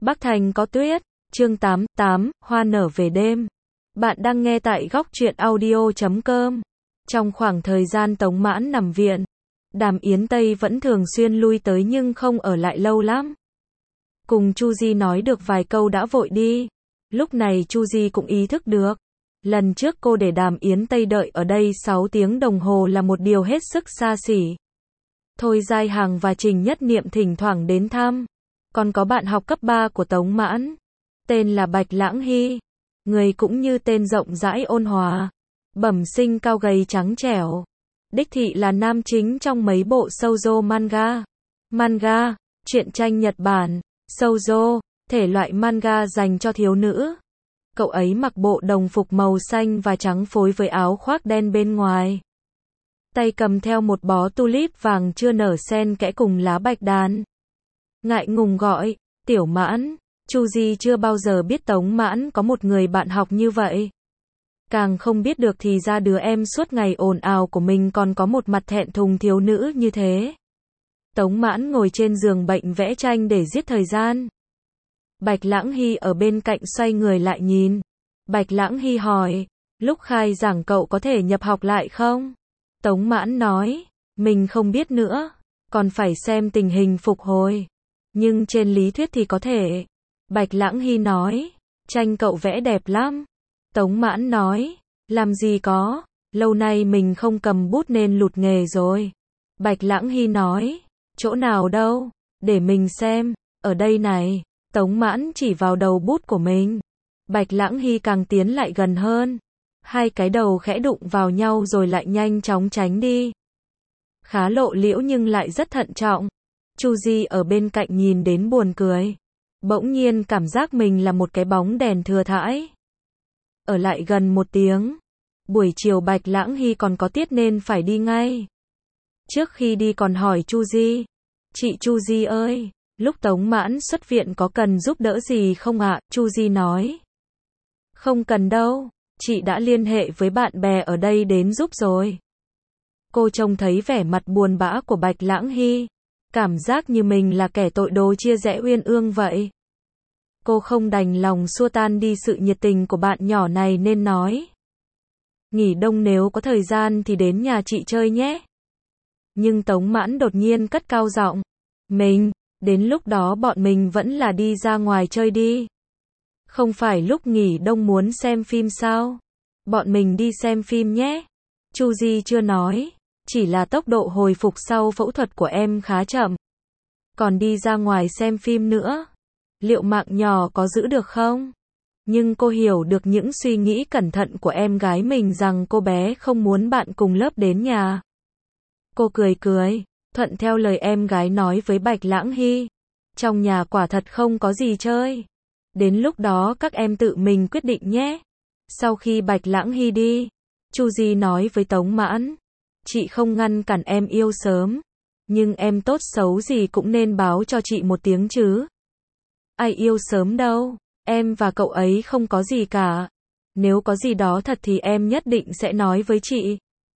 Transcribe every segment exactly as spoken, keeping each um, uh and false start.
Bắc Thành có tuyết. Chương tám, tám, hoa nở về đêm. Bạn đang nghe tại góc truyện audio chấm com. Trong khoảng thời gian Tống Mãn nằm viện, Đàm Yến Tây vẫn thường xuyên lui tới nhưng không ở lại lâu lắm. Cùng Chu Di nói được vài câu đã vội đi. Lúc này Chu Di cũng ý thức được. Lần trước cô để Đàm Yến Tây đợi ở đây sáu tiếng đồng hồ là một điều hết sức xa xỉ. Thôi Giai Hằng và Trình Nhất Niệm thỉnh thoảng đến thăm. Còn có bạn học cấp ba của Tống Mãn, tên là Bạch Lãng Hy. Người cũng như tên rộng rãi ôn hòa, bẩm sinh cao gầy trắng trẻo. Đích thị là nam chính trong mấy bộ shoujo manga. Manga, truyện tranh Nhật Bản, shoujo, thể loại manga dành cho thiếu nữ. Cậu ấy mặc bộ đồng phục màu xanh và trắng phối với áo khoác đen bên ngoài. Tay cầm theo một bó tulip vàng chưa nở xen kẽ cùng lá bạch đàn. Ngại ngùng gọi, Tiểu Mãn. Chu Di chưa bao giờ biết Tống Mãn có một người bạn học như vậy. Càng không biết được thì ra đứa em suốt ngày ồn ào của mình còn có một mặt thẹn thùng thiếu nữ như thế. Tống Mãn ngồi trên giường bệnh vẽ tranh để giết thời gian. Bạch Lãng Hy ở bên cạnh xoay người lại nhìn. Bạch Lãng Hy hỏi, lúc khai giảng cậu có thể nhập học lại không? Tống Mãn nói, mình không biết nữa, còn phải xem tình hình phục hồi. Nhưng trên lý thuyết thì có thể. Bạch Lãng Hy nói, tranh cậu vẽ đẹp lắm. Tống Mãn nói, làm gì có, lâu nay mình không cầm bút nên lụt nghề rồi. Bạch Lãng Hy nói, chỗ nào đâu, để mình xem, ở đây này. Tống Mãn chỉ vào đầu bút của mình. Bạch Lãng Hy càng tiến lại gần hơn. Hai cái đầu khẽ đụng vào nhau rồi lại nhanh chóng tránh đi. Khá lộ liễu nhưng lại rất thận trọng. Chu Di ở bên cạnh nhìn đến buồn cười. Bỗng nhiên cảm giác mình là một cái bóng đèn thừa thãi. Ở lại gần một tiếng. Buổi chiều Bạch Lãng Hy còn có tiết nên phải đi ngay. Trước khi đi còn hỏi Chu Di. Chị Chu Di ơi, lúc Tống Mãn xuất viện có cần giúp đỡ gì không ạ? Chu Di nói. Không cần đâu, chị đã liên hệ với bạn bè ở đây đến giúp rồi. Cô trông thấy vẻ mặt buồn bã của Bạch Lãng Hy. Cảm giác như mình là kẻ tội đồ chia rẽ uyên ương vậy. Cô không đành lòng xua tan đi sự nhiệt tình của bạn nhỏ này nên nói. Nghỉ đông nếu có thời gian thì đến nhà chị chơi nhé. Nhưng Tống Mãn đột nhiên cất cao giọng. Mình, đến lúc đó bọn mình vẫn là đi ra ngoài chơi đi. Không phải lúc nghỉ đông muốn xem phim sao? Bọn mình đi xem phim nhé. Chu Di chưa nói. Chỉ là tốc độ hồi phục sau phẫu thuật của em khá chậm. Còn đi ra ngoài xem phim nữa. Liệu mạng nhỏ có giữ được không? Nhưng cô hiểu được những suy nghĩ cẩn thận của em gái mình rằng cô bé không muốn bạn cùng lớp đến nhà. Cô cười cười, thuận theo lời em gái nói với Bạch Lãng Hy. Trong nhà quả thật không có gì chơi. Đến lúc đó các em tự mình quyết định nhé. Sau khi Bạch Lãng Hy đi, Chu Di nói với Tống Mãn. Chị không ngăn cản em yêu sớm. Nhưng em tốt xấu gì cũng nên báo cho chị một tiếng chứ. Ai yêu sớm đâu. Em và cậu ấy không có gì cả. Nếu có gì đó thật thì em nhất định sẽ nói với chị.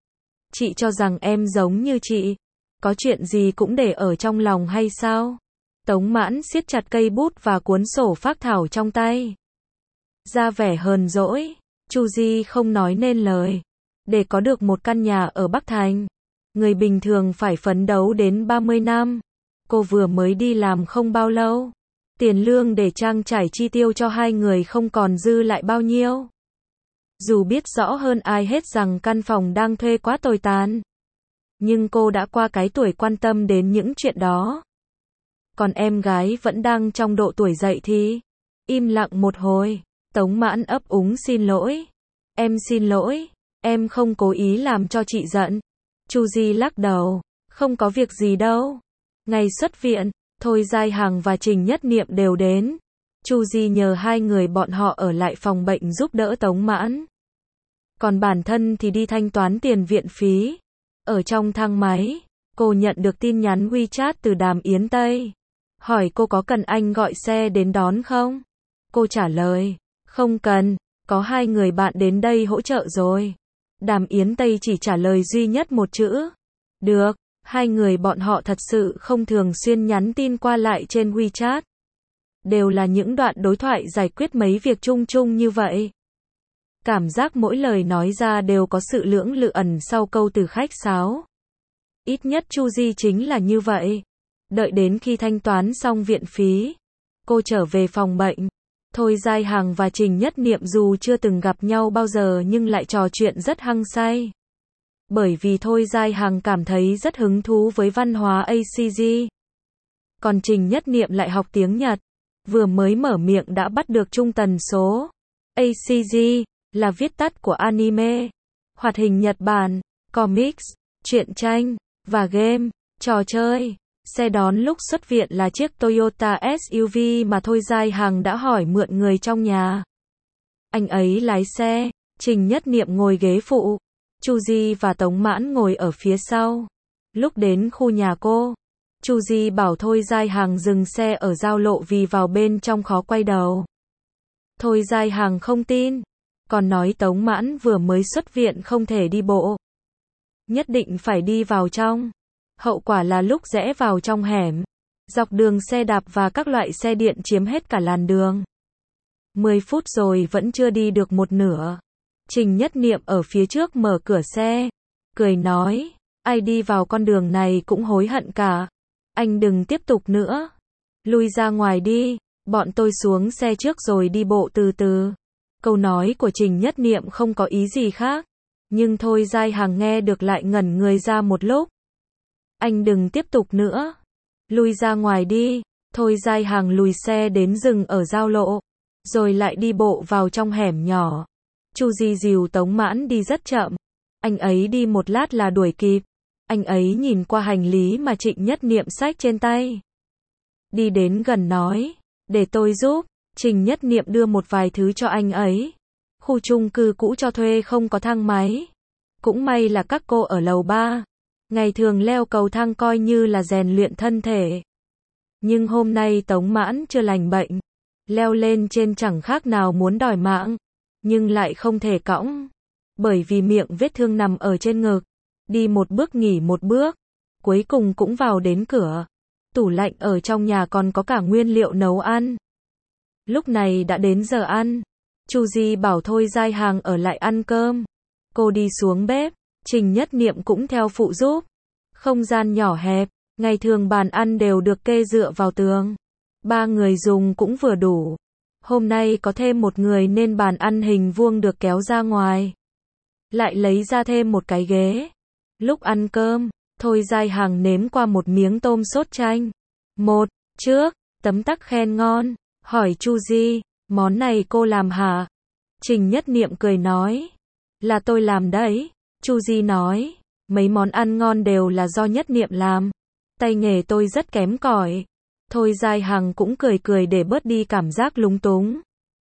Chị cho rằng em giống như chị. Có chuyện gì cũng để ở trong lòng hay sao? Tống Mãn siết chặt cây bút và cuốn sổ phác thảo trong tay. Ra vẻ hờn dỗi. Chu Di không nói nên lời. Để có được một căn nhà ở Bắc Thành, người bình thường phải phấn đấu đến ba mươi năm. Cô vừa mới đi làm không bao lâu. Tiền lương để trang trải chi tiêu cho hai người không còn dư lại bao nhiêu. Dù biết rõ hơn ai hết rằng căn phòng đang thuê quá tồi tàn. Nhưng cô đã qua cái tuổi quan tâm đến những chuyện đó. Còn em gái vẫn đang trong độ tuổi dậy thì. Im lặng một hồi. Tống Mãn ấp úng xin lỗi. Em xin lỗi. Em không cố ý làm cho chị giận. Chu Di lắc đầu. Không có việc gì đâu. Ngày xuất viện, Thôi Giai Hằng và Trình Nhất Niệm đều đến. Chu Di nhờ hai người bọn họ ở lại phòng bệnh giúp đỡ Tống Mãn. Còn bản thân thì đi thanh toán tiền viện phí. Ở trong thang máy, cô nhận được tin nhắn WeChat từ Đàm Yến Tây. Hỏi cô có cần anh gọi xe đến đón không? Cô trả lời, không cần, có hai người bạn đến đây hỗ trợ rồi. Đàm Yến Tây chỉ trả lời duy nhất một chữ. Được, hai người bọn họ thật sự không thường xuyên nhắn tin qua lại trên WeChat. đều là những đoạn đối thoại giải quyết mấy việc chung chung như vậy. Cảm giác mỗi lời nói ra đều có sự lưỡng lự ẩn sau câu từ khách sáo. Ít nhất Chu Di chính là như vậy. Đợi đến khi thanh toán xong viện phí, cô trở về phòng bệnh. Thôi Giai Hằng và Trình Nhất Niệm dù chưa từng gặp nhau bao giờ nhưng lại trò chuyện rất hăng say. Bởi vì Thôi Giai Hằng cảm thấy rất hứng thú với văn hóa a xê giê. Còn Trình Nhất Niệm lại học tiếng Nhật. Vừa mới mở miệng đã bắt được chung tần số. a xê giê là viết tắt của anime, hoạt hình Nhật Bản, comics, truyện tranh, và game, trò chơi. Xe đón lúc xuất viện là chiếc Toyota ét u vê mà Thôi Giai Hằng đã hỏi mượn người trong nhà. Anh ấy lái xe, Trình Nhất Niệm ngồi ghế phụ, Chu Di và Tống Mãn ngồi ở phía sau. Lúc đến khu nhà cô, Chu Di bảo Thôi Giai Hằng dừng xe ở giao lộ vì vào bên trong khó quay đầu. Thôi Giai Hằng không tin, còn nói Tống Mãn vừa mới xuất viện không thể đi bộ. Nhất định phải đi vào trong. Hậu quả là lúc rẽ vào trong hẻm, dọc đường xe đạp và các loại xe điện chiếm hết cả làn đường. mười phút rồi vẫn chưa đi được một nửa. Trình Nhất Niệm ở phía trước mở cửa xe, cười nói, ai đi vào con đường này cũng hối hận cả. Anh đừng tiếp tục nữa. Lui ra ngoài đi, bọn tôi xuống xe trước rồi đi bộ từ từ. Câu nói của Trình Nhất Niệm không có ý gì khác. Nhưng Thôi Giai Hằng nghe được lại ngẩn người ra một lúc. Anh đừng tiếp tục nữa. Lui ra ngoài đi. Thôi Giai Hằng lùi xe đến dừng ở giao lộ. Rồi lại đi bộ vào trong hẻm nhỏ. Chu Di dìu Tống Mãn đi rất chậm. Anh ấy đi một lát là đuổi kịp. Anh ấy nhìn qua hành lý mà Trịnh Nhất Niệm xách trên tay. Đi đến gần nói, để tôi giúp. Trình Nhất Niệm đưa một vài thứ cho anh ấy. Khu chung cư cũ cho thuê không có thang máy. Cũng may là các cô ở lầu ba. Ngày thường leo cầu thang coi như là rèn luyện thân thể. Nhưng hôm nay Tống Mãn chưa lành bệnh. Leo lên trên chẳng khác nào muốn đòi mạng. Nhưng lại không thể cõng. Bởi vì miệng vết thương nằm ở trên ngực. Đi một bước nghỉ một bước. Cuối cùng cũng vào đến cửa. Tủ lạnh ở trong nhà còn có cả nguyên liệu nấu ăn. Lúc này đã đến giờ ăn. Chu Di bảo Thôi Giai Hằng ở lại ăn cơm. Cô đi xuống bếp. Trình Nhất Niệm cũng theo phụ giúp. Không gian nhỏ hẹp. Ngày thường bàn ăn đều được kê dựa vào tường. Ba người dùng cũng vừa đủ. Hôm nay có thêm một người nên bàn ăn hình vuông được kéo ra ngoài. Lại lấy ra thêm một cái ghế. Lúc ăn cơm, Thôi Giai Hằng nếm qua một miếng tôm sốt chanh. Một, trước, tấm tắc khen ngon. Hỏi Chu Di, món này cô làm hả? Trình Nhất Niệm cười nói, là tôi làm đấy. Chu Di nói, mấy món ăn ngon đều là do Nhất Niệm làm. Tay nghề tôi rất kém cỏi. Thôi Giai Hằng cũng cười cười để bớt đi cảm giác lúng túng.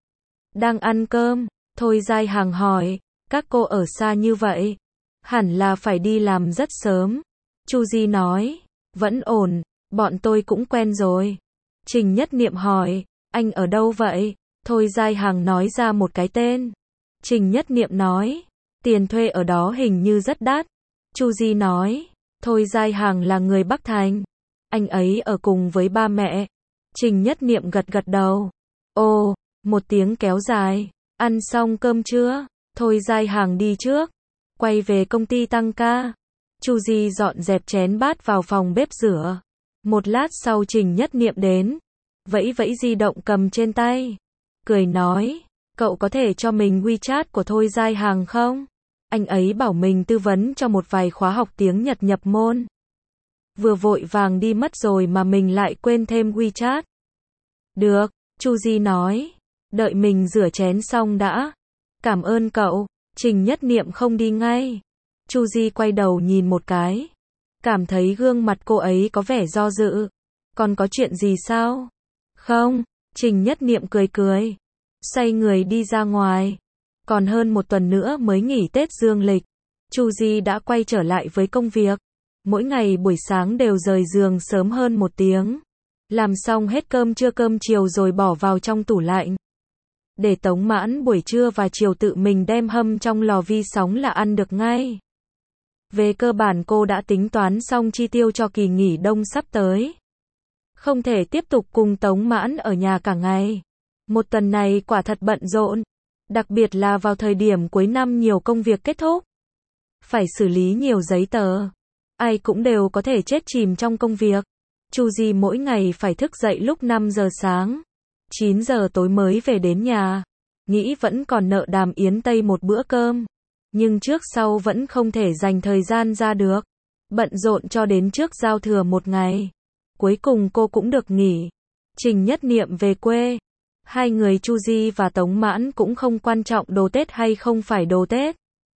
Đang ăn cơm, Thôi Giai Hằng hỏi, các cô ở xa như vậy, hẳn là phải đi làm rất sớm. Chu Di nói, vẫn ổn, bọn tôi cũng quen rồi. Trình Nhất Niệm hỏi, anh ở đâu vậy? Thôi Giai Hằng nói ra một cái tên. Trình Nhất Niệm nói, tiền thuê ở đó hình như rất đắt. Chu Di nói, Thôi Giai Hằng là người Bắc Thành. Anh ấy ở cùng với ba mẹ. Trình Nhất Niệm gật gật đầu. Ồ, một tiếng kéo dài. Ăn xong cơm chưa? Thôi Giai Hằng đi trước. Quay về công ty tăng ca. Chu Di dọn dẹp chén bát vào phòng bếp rửa. Một lát sau Trình Nhất Niệm đến. Vẫy vẫy di động cầm trên tay. Cười nói, cậu có thể cho mình WeChat của Thôi Giai Hằng không? Anh ấy bảo mình tư vấn cho một vài khóa học tiếng Nhật nhập môn. Vừa vội vàng đi mất rồi mà mình lại quên thêm WeChat. Được, Chu Di nói. Đợi mình rửa chén xong đã. Cảm ơn cậu. Trình Nhất Niệm không đi ngay. Chu Di quay đầu nhìn một cái. Cảm thấy gương mặt cô ấy có vẻ do dự. Còn có chuyện gì sao? Không, Trình Nhất Niệm cười cười. Xoay người đi ra ngoài. Còn hơn một tuần nữa mới nghỉ Tết dương lịch. Chu Di đã quay trở lại với công việc. Mỗi ngày buổi sáng đều rời giường sớm hơn một tiếng. Làm xong hết cơm trưa cơm chiều rồi bỏ vào trong tủ lạnh. Để Tống Mãn buổi trưa và chiều tự mình đem hâm trong lò vi sóng là ăn được ngay. Về cơ bản cô đã tính toán xong chi tiêu cho kỳ nghỉ đông sắp tới. Không thể tiếp tục cùng Tống Mãn ở nhà cả ngày. Một tuần này quả thật bận rộn. Đặc biệt là vào thời điểm cuối năm nhiều công việc kết thúc. Phải xử lý nhiều giấy tờ. Ai cũng đều có thể chết chìm trong công việc. Chu Di mỗi ngày phải thức dậy lúc năm giờ sáng. chín giờ tối mới về đến nhà. Nghĩ vẫn còn nợ Đàm Yến Tây một bữa cơm. Nhưng trước sau vẫn không thể dành thời gian ra được. Bận rộn cho đến trước giao thừa một ngày. Cuối cùng cô cũng được nghỉ. Trình Nhất Niệm về quê. Hai người Chu Di và Tống Mãn cũng không quan trọng đồ Tết hay không phải đồ Tết.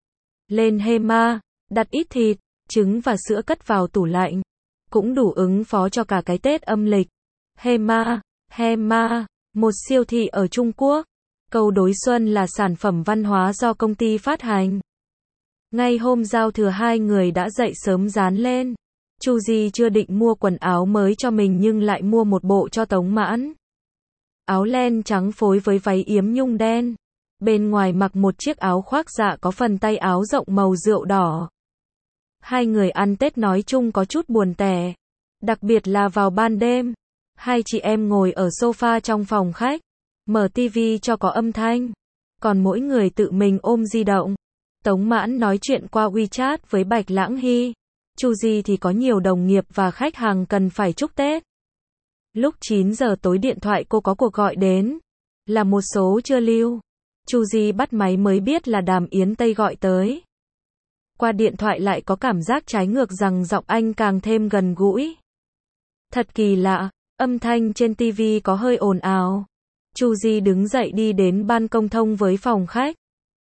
Lên Hema, đặt ít thịt, trứng và sữa cất vào tủ lạnh. Cũng đủ ứng phó cho cả cái Tết âm lịch. Hema, Hema, một siêu thị ở Trung Quốc. Câu đối xuân là sản phẩm văn hóa do công ty phát hành. Ngay hôm giao thừa hai người đã dậy sớm dán lên. Chu Di chưa định mua quần áo mới cho mình nhưng lại mua một bộ cho Tống Mãn. Áo len trắng phối với váy yếm nhung đen. Bên ngoài mặc một chiếc áo khoác dạ có phần tay áo rộng màu rượu đỏ. Hai người ăn Tết nói chung có chút buồn tẻ. Đặc biệt là vào ban đêm. Hai chị em ngồi ở sofa trong phòng khách. Mở tivi cho có âm thanh. Còn mỗi người tự mình ôm di động. Tống Mãn nói chuyện qua WeChat với Bạch Lãng Hy. Chu Di thì có nhiều đồng nghiệp và khách hàng cần phải chúc Tết. Lúc chín giờ tối điện thoại cô có cuộc gọi đến. Là một số chưa lưu. Chu Di bắt máy mới biết là Đàm Yến Tây gọi tới. Qua điện thoại lại có cảm giác trái ngược rằng giọng anh càng thêm gần gũi. Thật kỳ lạ, âm thanh trên tivi có hơi ồn ào. Chu Di đứng dậy đi đến ban công thông với phòng khách.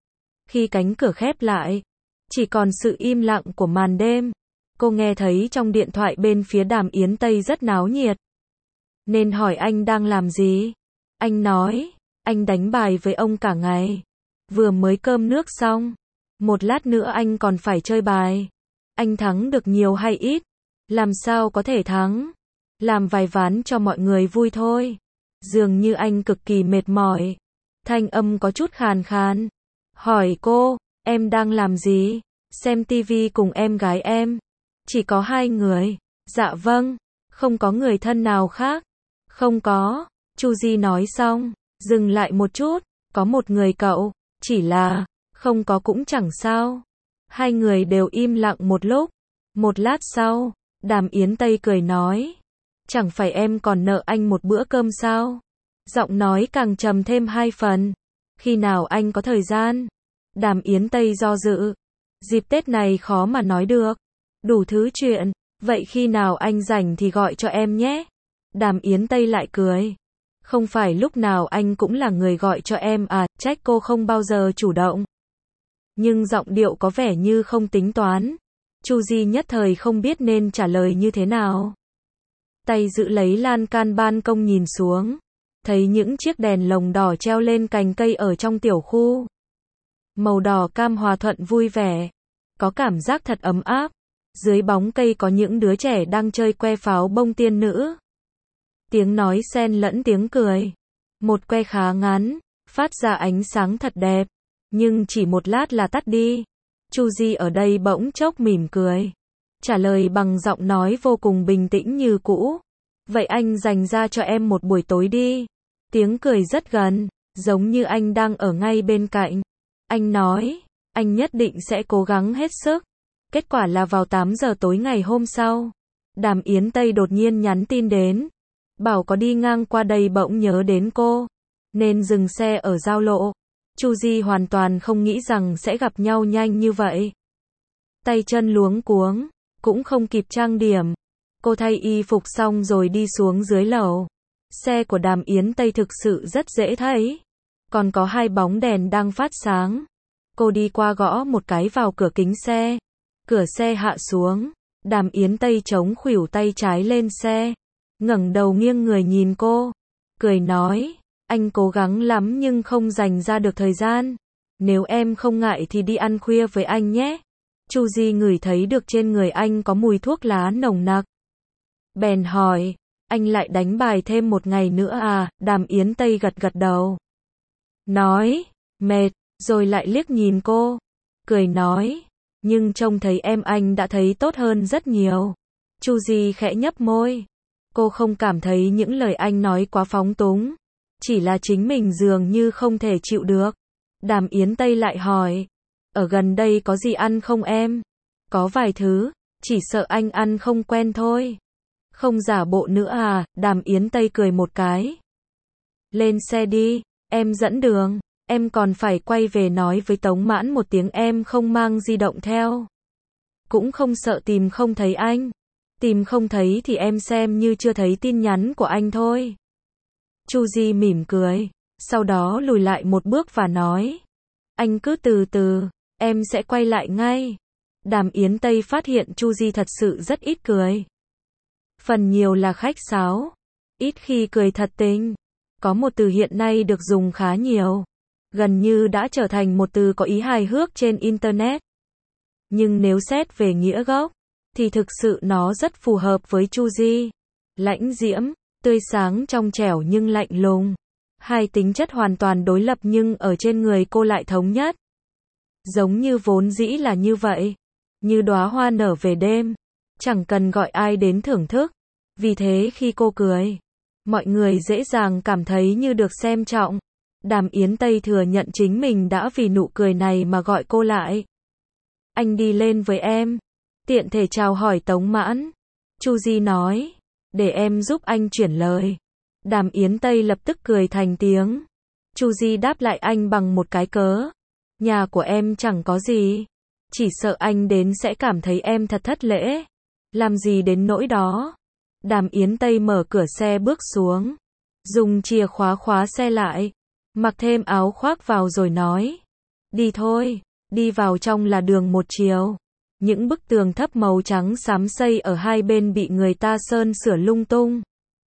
Khi cánh cửa khép lại, chỉ còn sự im lặng của màn đêm. Cô nghe thấy trong điện thoại bên phía Đàm Yến Tây rất náo nhiệt. Nên hỏi anh đang làm gì? Anh nói, anh đánh bài với ông cả ngày. Vừa mới cơm nước xong. Một lát nữa anh còn phải chơi bài. Anh thắng được nhiều hay ít? Làm sao có thể thắng? Làm vài ván cho mọi người vui thôi. Dường như anh cực kỳ mệt mỏi. Thanh âm có chút khàn khàn. Hỏi cô, em đang làm gì? Xem tivi cùng em gái em. Chỉ có hai người. Dạ vâng. Không có người thân nào khác. Không có. Chu Di nói xong. Dừng lại một chút. Có một người cậu. Chỉ là, không có cũng chẳng sao. Hai người đều im lặng một lúc. Một lát sau, Đàm Yến Tây cười nói. Chẳng phải em còn nợ anh một bữa cơm sao? Giọng nói càng trầm thêm hai phần. Khi nào anh có thời gian? Đàm Yến Tây do dự. Dịp Tết này khó mà nói được. Đủ thứ chuyện. Vậy khi nào anh rảnh thì gọi cho em nhé. Đàm Yến Tây lại cười. Không phải lúc nào anh cũng là người gọi cho em à, trách cô không bao giờ chủ động. Nhưng giọng điệu có vẻ như không tính toán. Chu Di nhất thời không biết nên trả lời như thế nào. Tay giữ lấy lan can ban công nhìn xuống. Thấy những chiếc đèn lồng đỏ treo lên cành cây ở trong tiểu khu. Màu đỏ cam hòa thuận vui vẻ. Có cảm giác thật ấm áp. Dưới bóng cây có những đứa trẻ đang chơi que pháo bông tiên nữ. Tiếng nói xen lẫn tiếng cười. Một que khá ngắn, phát ra ánh sáng thật đẹp. Nhưng chỉ một lát là tắt đi. Chu Di ở đây bỗng chốc mỉm cười. Trả lời bằng giọng nói vô cùng bình tĩnh như cũ. Vậy anh dành ra cho em một buổi tối đi. Tiếng cười rất gần, giống như anh đang ở ngay bên cạnh. Anh nói, anh nhất định sẽ cố gắng hết sức. Kết quả là vào tám giờ tối ngày hôm sau. Đàm Yến Tây đột nhiên nhắn tin đến. Bảo có đi ngang qua đây bỗng nhớ đến cô. Nên dừng xe ở giao lộ. Chu Di hoàn toàn không nghĩ rằng sẽ gặp nhau nhanh như vậy. Tay chân luống cuống, cũng không kịp trang điểm. Cô thay y phục xong rồi đi xuống dưới lầu. Xe của Đàm Yến Tây thực sự rất dễ thấy. Còn có hai bóng đèn đang phát sáng. Cô đi qua gõ một cái vào cửa kính xe. Cửa xe hạ xuống. Đàm Yến Tây chống khuỷu tay trái lên xe. Ngẩng đầu nghiêng người nhìn cô. Cười nói, anh cố gắng lắm nhưng không dành ra được thời gian. Nếu em không ngại thì đi ăn khuya với anh nhé. Chu Di ngửi thấy được trên người anh có mùi thuốc lá nồng nặc. Bèn hỏi, anh lại đánh bài thêm một ngày nữa à? Đàm Yến Tây gật gật đầu. Nói, mệt, rồi lại liếc nhìn cô. Cười nói, nhưng trông thấy em anh đã thấy tốt hơn rất nhiều. Chu Di khẽ nhấp môi. Cô không cảm thấy những lời anh nói quá phóng túng. Chỉ là chính mình dường như không thể chịu được. Đàm Yến Tây lại hỏi. Ở gần đây có gì ăn không em? Có vài thứ, chỉ sợ anh ăn không quen thôi. Không giả bộ nữa à? Đàm Yến Tây cười một cái. Lên xe đi, em dẫn đường. Em còn phải quay về nói với Tống Mãn một tiếng em không mang di động theo. Cũng không sợ tìm không thấy anh. Tìm không thấy thì em xem như chưa thấy tin nhắn của anh thôi. Chu Di mỉm cười, sau đó lùi lại một bước và nói. Anh cứ từ từ, em sẽ quay lại ngay. Đàm Yến Tây phát hiện Chu Di thật sự rất ít cười. Phần nhiều là khách sáo, ít khi cười thật tình. Có một từ hiện nay được dùng khá nhiều, gần như đã trở thành một từ có ý hài hước trên Internet. Nhưng nếu xét về nghĩa gốc, thì thực sự nó rất phù hợp với Chu Di. Lãnh diễm, tươi sáng trong trẻo nhưng lạnh lùng. Hai tính chất hoàn toàn đối lập nhưng ở trên người cô lại thống nhất. Giống như vốn dĩ là như vậy. Như đóa hoa nở về đêm. Chẳng cần gọi ai đến thưởng thức. Vì thế khi cô cười, mọi người dễ dàng cảm thấy như được xem trọng. Đàm Yến Tây thừa nhận chính mình đã vì nụ cười này mà gọi cô lại. Anh đi lên với em. Tiện thể chào hỏi Tống Mãn. Chu Di nói. Để em giúp anh chuyển lời. Đàm Yến Tây lập tức cười thành tiếng. Chu Di đáp lại anh bằng một cái cớ. Nhà của em chẳng có gì. Chỉ sợ anh đến sẽ cảm thấy em thật thất lễ. Làm gì đến nỗi đó. Đàm Yến Tây mở cửa xe bước xuống. Dùng chìa khóa khóa xe lại. Mặc thêm áo khoác vào rồi nói. Đi thôi, đi vào trong là đường một chiều. Những bức tường thấp màu trắng xám xây ở hai bên bị người ta sơn sửa lung tung.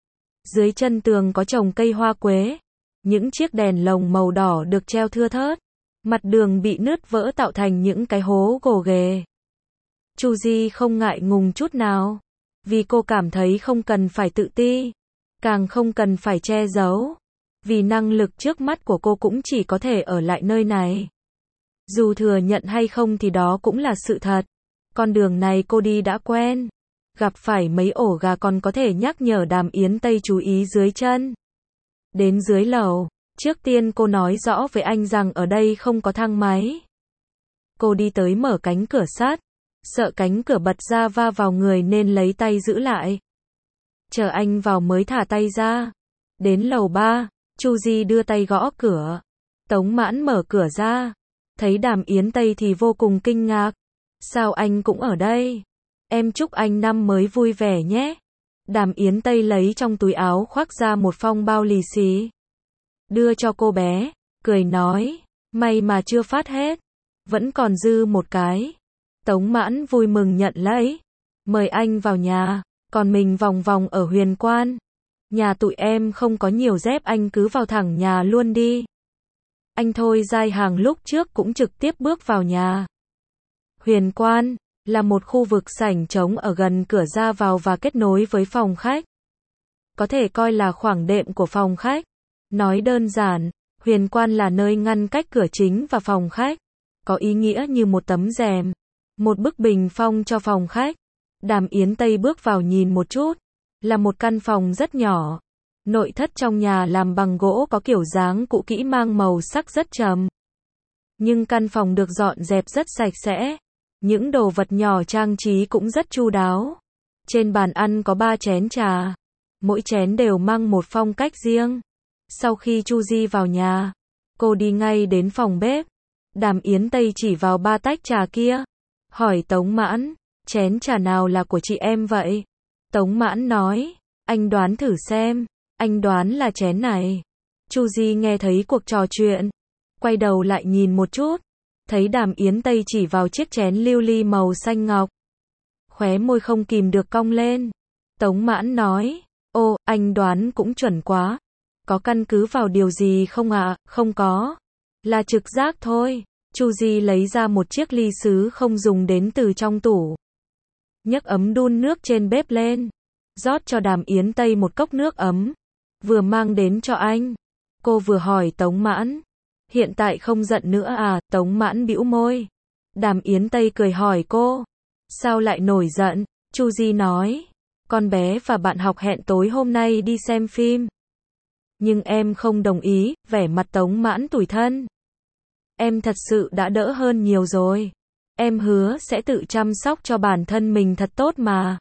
Dưới chân tường có trồng cây hoa quế. Những chiếc đèn lồng màu đỏ được treo thưa thớt. Mặt đường bị nứt vỡ tạo thành những cái hố gồ ghề. Chu Di không ngại ngùng chút nào. Vì cô cảm thấy không cần phải tự ti. Càng không cần phải che giấu. Vì năng lực trước mắt của cô cũng chỉ có thể ở lại nơi này. Dù thừa nhận hay không thì đó cũng là sự thật. Con đường này cô đi đã quen. Gặp phải mấy ổ gà còn có thể nhắc nhở Đàm Yến Tây chú ý dưới chân. Đến dưới lầu, trước tiên cô nói rõ với anh rằng ở đây không có thang máy. Cô đi tới mở cánh cửa sắt. Sợ cánh cửa bật ra va vào người nên lấy tay giữ lại. Chờ anh vào mới thả tay ra. Đến lầu ba, Chu Di đưa tay gõ cửa. Tống Mãn mở cửa ra. Thấy Đàm Yến Tây thì vô cùng kinh ngạc. Sao anh cũng ở đây? Em chúc anh năm mới vui vẻ nhé. Đàm Yến Tây lấy trong túi áo khoác ra một phong bao lì xì. Đưa cho cô bé, cười nói. May mà chưa phát hết. Vẫn còn dư một cái. Tống Mãn vui mừng nhận lấy. Mời anh vào nhà. Còn mình vòng vòng ở Huyền Quan. Nhà tụi em không có nhiều dép anh cứ vào thẳng nhà luôn đi. Anh Thôi Giai Hàng lúc trước cũng trực tiếp bước vào nhà. Huyền Quan là một khu vực sảnh trống ở gần cửa ra vào và kết nối với phòng khách. Có thể coi là khoảng đệm của phòng khách. Nói đơn giản, Huyền Quan là nơi ngăn cách cửa chính và phòng khách. Có ý nghĩa như một tấm rèm. Một bức bình phong cho phòng khách. Đàm Yến Tây bước vào nhìn một chút. Là một căn phòng rất nhỏ. Nội thất trong nhà làm bằng gỗ có kiểu dáng cũ kỹ mang màu sắc rất trầm. Nhưng căn phòng được dọn dẹp rất sạch sẽ. Những đồ vật nhỏ trang trí cũng rất chu đáo. Trên bàn ăn có ba chén trà. Mỗi chén đều mang một phong cách riêng. Sau khi Chu Di vào nhà, cô đi ngay đến phòng bếp. Đàm Yến Tây chỉ vào ba tách trà kia. Hỏi Tống Mãn, chén trà nào là của chị em vậy? Tống Mãn nói, anh đoán thử xem. Anh đoán là chén này. Chu Di nghe thấy cuộc trò chuyện. Quay đầu lại nhìn một chút. Thấy Đàm Yến Tây chỉ vào chiếc chén lưu ly màu xanh ngọc. Khóe môi không kìm được cong lên. Tống Mãn nói, ô, anh đoán cũng chuẩn quá. Có căn cứ vào điều gì không ạ? À? Không có. Là trực giác thôi. Chu Di lấy ra một chiếc ly sứ không dùng đến từ trong tủ. Nhấc ấm đun nước trên bếp lên. Rót cho Đàm Yến Tây một cốc nước ấm. Vừa mang đến cho anh. Cô vừa hỏi Tống Mãn. Hiện tại không giận nữa à? Tống Mãn bĩu môi. Đàm Yến Tây cười hỏi cô. Sao lại nổi giận? Chu Di nói. con bé và bạn học hẹn tối hôm nay đi xem phim. Nhưng em không đồng ý, vẻ mặt Tống Mãn tủi thân. Em thật sự đã đỡ hơn nhiều rồi. Em hứa sẽ tự chăm sóc cho bản thân mình thật tốt mà.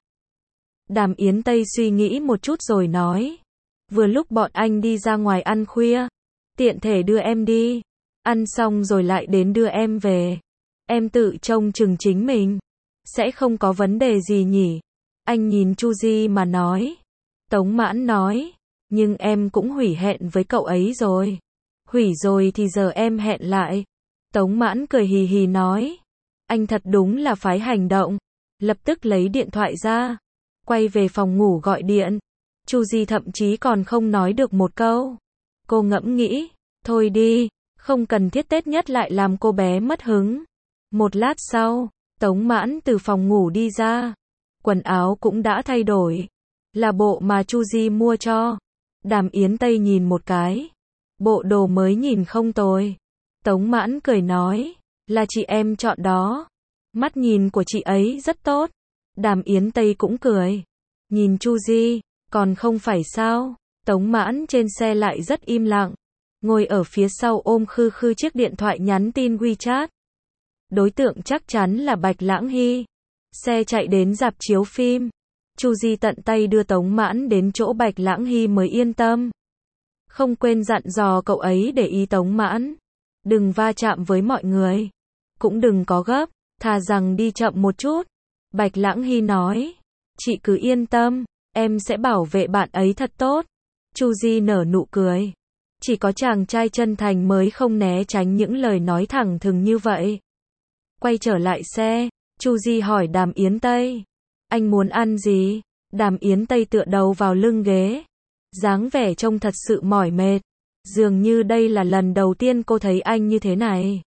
Đàm Yến Tây suy nghĩ một chút rồi nói. Vừa lúc bọn anh đi ra ngoài ăn khuya. Tiện thể đưa em đi. Ăn xong rồi lại đến đưa em về. Em tự trông chừng chính mình. Sẽ không có vấn đề gì nhỉ? Anh nhìn Chu Di mà nói. Tống Mãn nói. Nhưng em cũng hủy hẹn với cậu ấy rồi. Hủy rồi thì giờ em hẹn lại. Tống Mãn cười hì hì nói. Anh thật đúng là phái hành động. Lập tức lấy điện thoại ra. Quay về phòng ngủ gọi điện. Chu Di thậm chí còn không nói được một câu. Cô ngẫm nghĩ. Thôi đi. Không cần thiết Tết nhất lại làm cô bé mất hứng. Một lát sau. Tống Mãn từ phòng ngủ đi ra. Quần áo cũng đã thay đổi. Là bộ mà Chu Di mua cho. Đàm Yến Tây nhìn một cái. Bộ đồ mới nhìn không tồi. Tống Mãn cười nói. Là chị em chọn đó. Mắt nhìn của chị ấy rất tốt. Đàm Yến Tây cũng cười. Nhìn Chu Di. Còn không phải sao. Tống Mãn trên xe lại rất im lặng. Ngồi ở phía sau ôm khư khư chiếc điện thoại nhắn tin WeChat. Đối tượng chắc chắn là Bạch Lãng Hy. Xe chạy đến rạp chiếu phim. Chu Di tận tay đưa Tống Mãn đến chỗ Bạch Lãng Hy mới yên tâm. Không quên dặn dò cậu ấy để ý Tống Mãn. Đừng va chạm với mọi người. Cũng đừng có gấp, thà rằng đi chậm một chút. Bạch Lãng Hy nói. Chị cứ yên tâm, em sẽ bảo vệ bạn ấy thật tốt. Chu Di nở nụ cười. Chỉ có chàng trai chân thành mới không né tránh những lời nói thẳng thừng như vậy. Quay trở lại xe, Chu Di hỏi Đàm Yến Tây. Anh muốn ăn gì? Đàm Yến Tây tựa đầu vào lưng ghế. Dáng vẻ trông thật sự mỏi mệt. Dường như đây là lần đầu tiên cô thấy anh như thế này.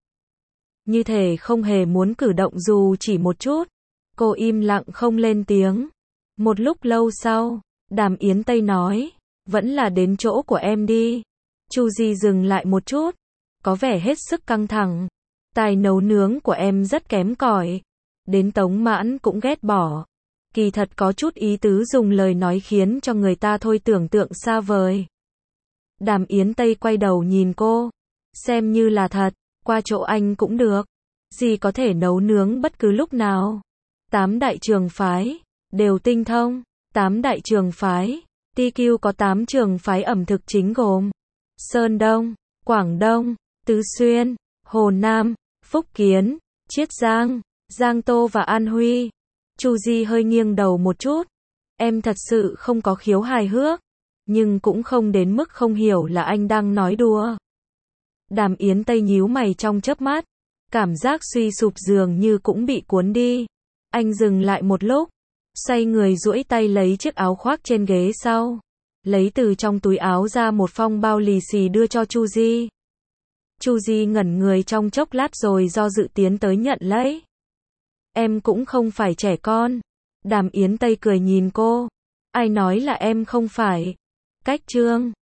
Như thể không hề muốn cử động dù chỉ một chút. Cô im lặng không lên tiếng. Một lúc lâu sau, Đàm Yến Tây nói. Vẫn là đến chỗ của em đi. Chu Di dừng lại một chút. Có vẻ hết sức căng thẳng. Tài nấu nướng của em rất kém cỏi. Đến Tống Mãn cũng ghét bỏ. Kỳ thật có chút ý tứ dùng lời nói khiến cho người ta thôi tưởng tượng xa vời. Đàm Yến Tây quay đầu nhìn cô. Xem như là thật, qua chỗ anh cũng được. Dì có thể nấu nướng bất cứ lúc nào. Tám đại trường phái, đều tinh thông. Tám đại trường phái, tê quy có tám trường phái ẩm thực chính gồm Sơn Đông, Quảng Đông, Tứ Xuyên, Hồ Nam, Phúc Kiến, Chiết Giang, Giang Tô và An Huy. Chu Di hơi nghiêng đầu một chút. Em thật sự không có khiếu hài hước. Nhưng cũng không đến mức không hiểu là anh đang nói đùa. Đàm Yến Tây nhíu mày trong chớp mắt. Cảm giác suy sụp dường như cũng bị cuốn đi. Anh dừng lại một lúc. Xoay người duỗi tay lấy chiếc áo khoác trên ghế sau. Lấy từ trong túi áo ra một phong bao lì xì đưa cho Chu Di. Chu Di ngẩn người trong chốc lát rồi do dự tiến tới nhận lấy. Em cũng không phải trẻ con. Đàm Yến Tây cười nhìn cô. Ai nói là em không phải. Cách trương.